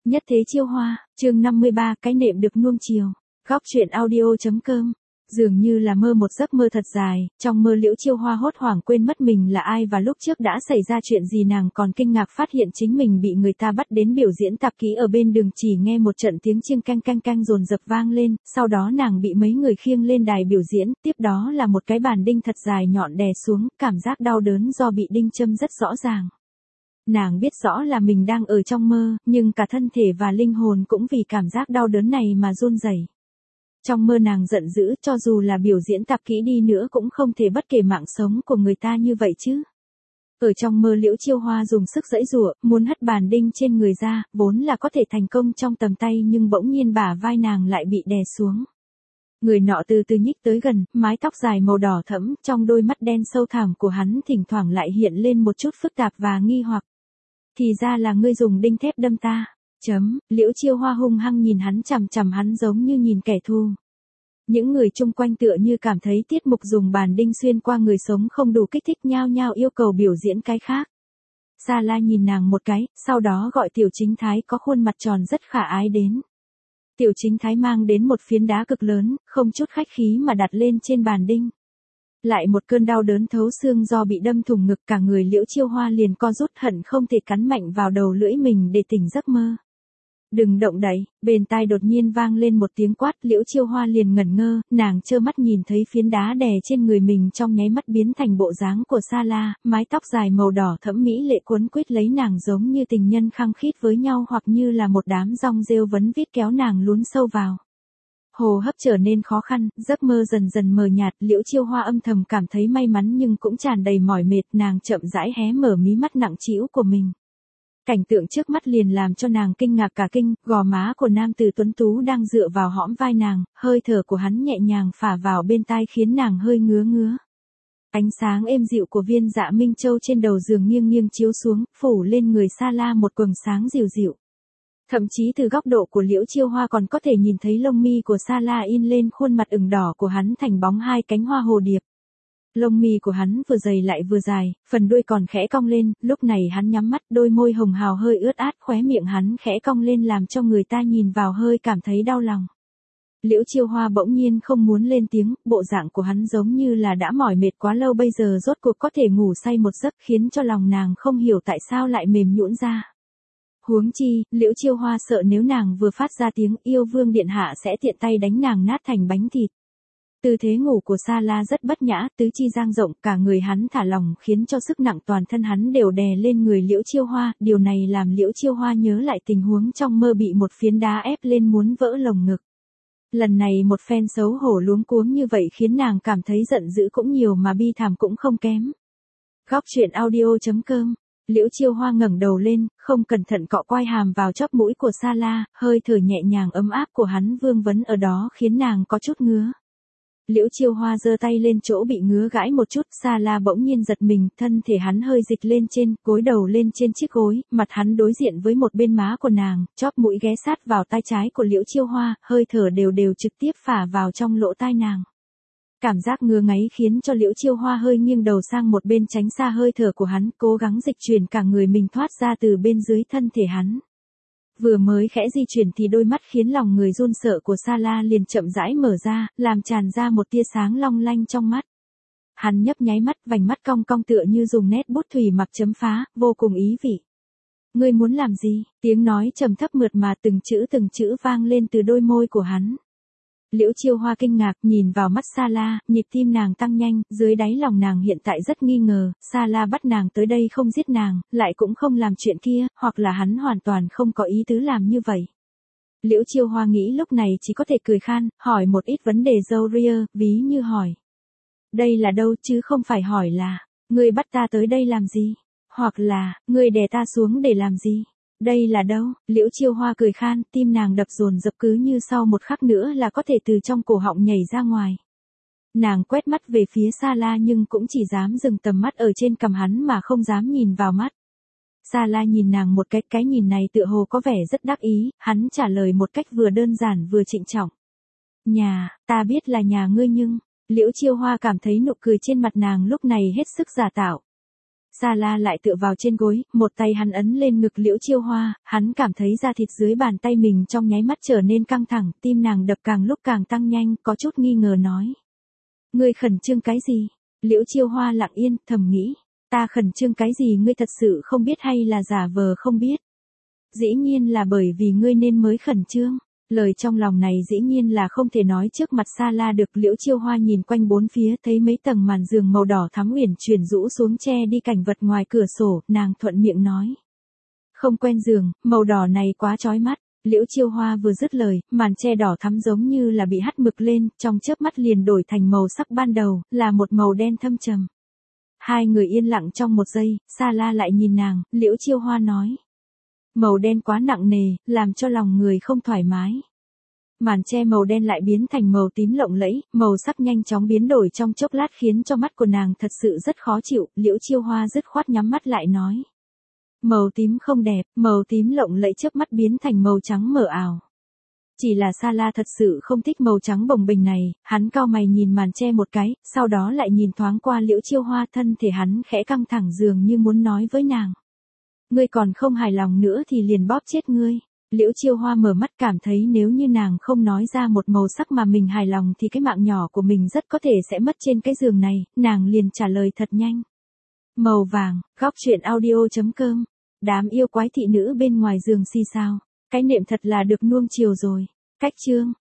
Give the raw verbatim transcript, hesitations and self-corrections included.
Nhất thế chiêu hoa, chương năm mươi ba, cái nệm được nuông chiều. Góc truyện audio.com. Dường như là mơ một giấc mơ thật dài, trong mơ Liễu Chiêu Hoa hốt hoảng quên mất mình là ai và lúc trước đã xảy ra chuyện gì. Nàng còn kinh ngạc phát hiện chính mình bị người ta bắt đến biểu diễn tạp kỹ ở bên đường, chỉ nghe một trận tiếng chiêng canh canh canh dồn dập vang lên, sau đó nàng bị mấy người khiêng lên đài biểu diễn, tiếp đó là một cái bàn đinh thật dài nhọn đè xuống, cảm giác đau đớn do bị đinh châm rất rõ ràng. Nàng biết rõ là mình đang ở trong mơ, nhưng cả thân thể và linh hồn cũng vì cảm giác đau đớn này mà run rẩy. Trong mơ nàng giận dữ, cho dù là biểu diễn tạp kỹ đi nữa cũng không thể bất kể mạng sống của người ta như vậy chứ. Ở trong mơ Liễu Chiêu Hoa dùng sức giãy giụa, muốn hất bàn đinh trên người ra, vốn là có thể thành công trong tầm tay, nhưng bỗng nhiên bả vai nàng lại bị đè xuống. Người nọ từ từ nhích tới gần, mái tóc dài màu đỏ thẫm, trong đôi mắt đen sâu thẳm của hắn thỉnh thoảng lại hiện lên một chút phức tạp và nghi hoặc. Thì ra là ngươi dùng đinh thép đâm ta. Chấm, Liễu Chiêu Hoa hung hăng nhìn hắn chằm chằm hắn giống như nhìn kẻ thù. Những người chung quanh tựa như cảm thấy tiết mục dùng bàn đinh xuyên qua người sống không đủ kích thích, nhao nhao yêu cầu biểu diễn cái khác. Sa La nhìn nàng một cái, sau đó gọi Tiểu Chính Thái có khuôn mặt tròn rất khả ái đến. Tiểu Chính Thái mang đến một phiến đá cực lớn, không chút khách khí mà đặt lên trên bàn đinh. Lại một cơn đau đớn thấu xương do bị đâm thủng ngực, cả người Liễu Chiêu Hoa liền co rút, hận không thể cắn mạnh vào đầu lưỡi mình để tỉnh giấc mơ. Đừng động đậy, bên tai đột nhiên vang lên một tiếng quát, Liễu Chiêu Hoa liền ngẩn ngơ, nàng trơ mắt nhìn thấy phiến đá đè trên người mình trong nháy mắt biến thành bộ dáng của Sa La, mái tóc dài màu đỏ thẫm mỹ lệ quấn quýt lấy nàng giống như tình nhân khăng khít với nhau, hoặc như là một đám rong rêu vấn vít kéo nàng lún sâu vào. Hô hấp trở nên khó khăn, giấc mơ dần dần mờ nhạt, Liễu Chiêu Hoa âm thầm cảm thấy may mắn nhưng cũng tràn đầy mỏi mệt, nàng chậm rãi hé mở mí mắt nặng trĩu của mình. Cảnh tượng trước mắt liền làm cho nàng kinh ngạc cả kinh, gò má của nam tử tuấn tú đang dựa vào hõm vai nàng, hơi thở của hắn nhẹ nhàng phả vào bên tai khiến nàng hơi ngứa ngứa. Ánh sáng êm dịu của viên dạ minh châu trên đầu giường nghiêng nghiêng chiếu xuống, phủ lên người Sa La một quầng sáng dịu dịu. Thậm chí từ góc độ của Liễu Chiêu Hoa còn có thể nhìn thấy lông mi của Sa La in lên khuôn mặt ửng đỏ của hắn thành bóng hai cánh hoa hồ điệp. Lông mi của hắn vừa dày lại vừa dài, phần đuôi còn khẽ cong lên, lúc này hắn nhắm mắt, đôi môi hồng hào hơi ướt át, khóe miệng hắn khẽ cong lên làm cho người ta nhìn vào hơi cảm thấy đau lòng. Liễu Chiêu Hoa bỗng nhiên không muốn lên tiếng, bộ dạng của hắn giống như là đã mỏi mệt quá lâu bây giờ rốt cuộc có thể ngủ say một giấc, khiến cho lòng nàng không hiểu tại sao lại mềm nhũn ra. Huống chi, Liễu Chiêu Hoa sợ nếu nàng vừa phát ra tiếng yêu vương điện hạ sẽ tiện tay đánh nàng nát thành bánh thịt. Tư thế ngủ của Sa La rất bất nhã, tứ chi dang rộng, cả người hắn thả lỏng khiến cho sức nặng toàn thân hắn đều đè lên người Liễu Chiêu Hoa, điều này làm Liễu Chiêu Hoa nhớ lại tình huống trong mơ bị một phiến đá ép lên muốn vỡ lồng ngực. Lần này một phen xấu hổ luống cuống như vậy khiến nàng cảm thấy giận dữ cũng nhiều mà bi thảm cũng không kém. Góc truyện audio.com. Liễu Chiêu Hoa ngẩng đầu lên, không cẩn thận cọ quai hàm vào chóp mũi của Sa La, hơi thở nhẹ nhàng ấm áp của hắn vương vấn ở đó khiến nàng có chút ngứa. Liễu Chiêu Hoa giơ tay lên chỗ bị ngứa gãi một chút, Sa La bỗng nhiên giật mình, thân thể hắn hơi dịch lên trên, gối đầu lên trên chiếc gối, mặt hắn đối diện với một bên má của nàng, chóp mũi ghé sát vào tai trái của Liễu Chiêu Hoa, hơi thở đều đều trực tiếp phả vào trong lỗ tai nàng. Cảm giác ngứa ngáy khiến cho Liễu Chiêu Hoa hơi nghiêng đầu sang một bên tránh xa hơi thở của hắn, cố gắng dịch chuyển cả người mình thoát ra từ bên dưới thân thể hắn. Vừa mới khẽ di chuyển thì đôi mắt khiến lòng người run sợ của Sa La liền chậm rãi mở ra, làm tràn ra một tia sáng long lanh trong mắt. Hắn nhấp nháy mắt, vành mắt cong cong tựa như dùng nét bút thủy mặc chấm phá, vô cùng ý vị. Ngươi muốn làm gì? Tiếng nói trầm thấp mượt mà từng chữ từng chữ vang lên từ đôi môi của hắn. Liễu Chiêu Hoa kinh ngạc nhìn vào mắt Sa La, nhịp tim nàng tăng nhanh, dưới đáy lòng nàng hiện tại rất nghi ngờ, Sa La bắt nàng tới đây không giết nàng, lại cũng không làm chuyện kia, hoặc là hắn hoàn toàn không có ý tứ làm như vậy. Liễu Chiêu Hoa nghĩ lúc này chỉ có thể cười khan, hỏi một ít vấn đề râu ria, ví như hỏi. Đây là đâu chứ không phải hỏi là, ngươi bắt ta tới đây làm gì? Hoặc là, ngươi đè ta xuống để làm gì? Đây là đâu? Liễu Chiêu Hoa cười khan, tim nàng đập dồn dập cứ như sau một khắc nữa là có thể từ trong cổ họng nhảy ra ngoài. Nàng quét mắt về phía Sa La nhưng cũng chỉ dám dừng tầm mắt ở trên cằm hắn mà không dám nhìn vào mắt. Sa La nhìn nàng một cách, cái nhìn này tựa hồ có vẻ rất đắc ý, hắn trả lời một cách vừa đơn giản vừa trịnh trọng. Nhà, ta biết là nhà ngươi nhưng, Liễu Chiêu Hoa cảm thấy nụ cười trên mặt nàng lúc này hết sức giả tạo. Sa La lại tựa vào trên gối, một tay hắn ấn lên ngực Liễu Chiêu Hoa, hắn cảm thấy da thịt dưới bàn tay mình trong nháy mắt trở nên căng thẳng, tim nàng đập càng lúc càng tăng nhanh, có chút nghi ngờ nói. Ngươi khẩn trương cái gì? Liễu Chiêu Hoa lặng yên, thầm nghĩ. Ta khẩn trương cái gì ngươi thật sự không biết hay là giả vờ không biết? Dĩ nhiên là bởi vì ngươi nên mới khẩn trương. Lời trong lòng này dĩ nhiên là không thể nói trước mặt Sa La được. Liễu Chiêu Hoa nhìn quanh bốn phía thấy mấy tầng màn giường màu đỏ thắm uyển chuyển rũ xuống che đi cảnh vật ngoài cửa sổ, nàng thuận miệng nói. Không quen giường, màu đỏ này quá chói mắt. Liễu Chiêu Hoa vừa dứt lời, màn che đỏ thắm giống như là bị hắt mực lên, trong chớp mắt liền đổi thành màu sắc ban đầu, là một màu đen thâm trầm. Hai người yên lặng trong một giây, Sa La lại nhìn nàng, Liễu Chiêu Hoa nói. Màu đen quá nặng nề, làm cho lòng người không thoải mái. Màn che màu đen lại biến thành màu tím lộng lẫy, màu sắc nhanh chóng biến đổi trong chốc lát khiến cho mắt của nàng thật sự rất khó chịu, Liễu Chiêu Hoa dứt khoát nhắm mắt lại nói. Màu tím không đẹp, màu tím lộng lẫy chớp mắt biến thành màu trắng mờ ảo. Chỉ là Sa La thật sự không thích màu trắng bồng bềnh này, hắn cau mày nhìn màn che một cái, sau đó lại nhìn thoáng qua Liễu Chiêu Hoa, thân thể hắn khẽ căng thẳng dường như muốn nói với nàng. Ngươi còn không hài lòng nữa thì liền bóp chết ngươi. Liễu Chiêu Hoa mở mắt cảm thấy nếu như nàng không nói ra một màu sắc mà mình hài lòng thì cái mạng nhỏ của mình rất có thể sẽ mất trên cái giường này, nàng liền trả lời thật nhanh. Màu vàng, góc truyện audio chấm com. Đám yêu quái thị nữ bên ngoài giường xì xào. Cái nệm thật là được nuông chiều rồi. Cách chương.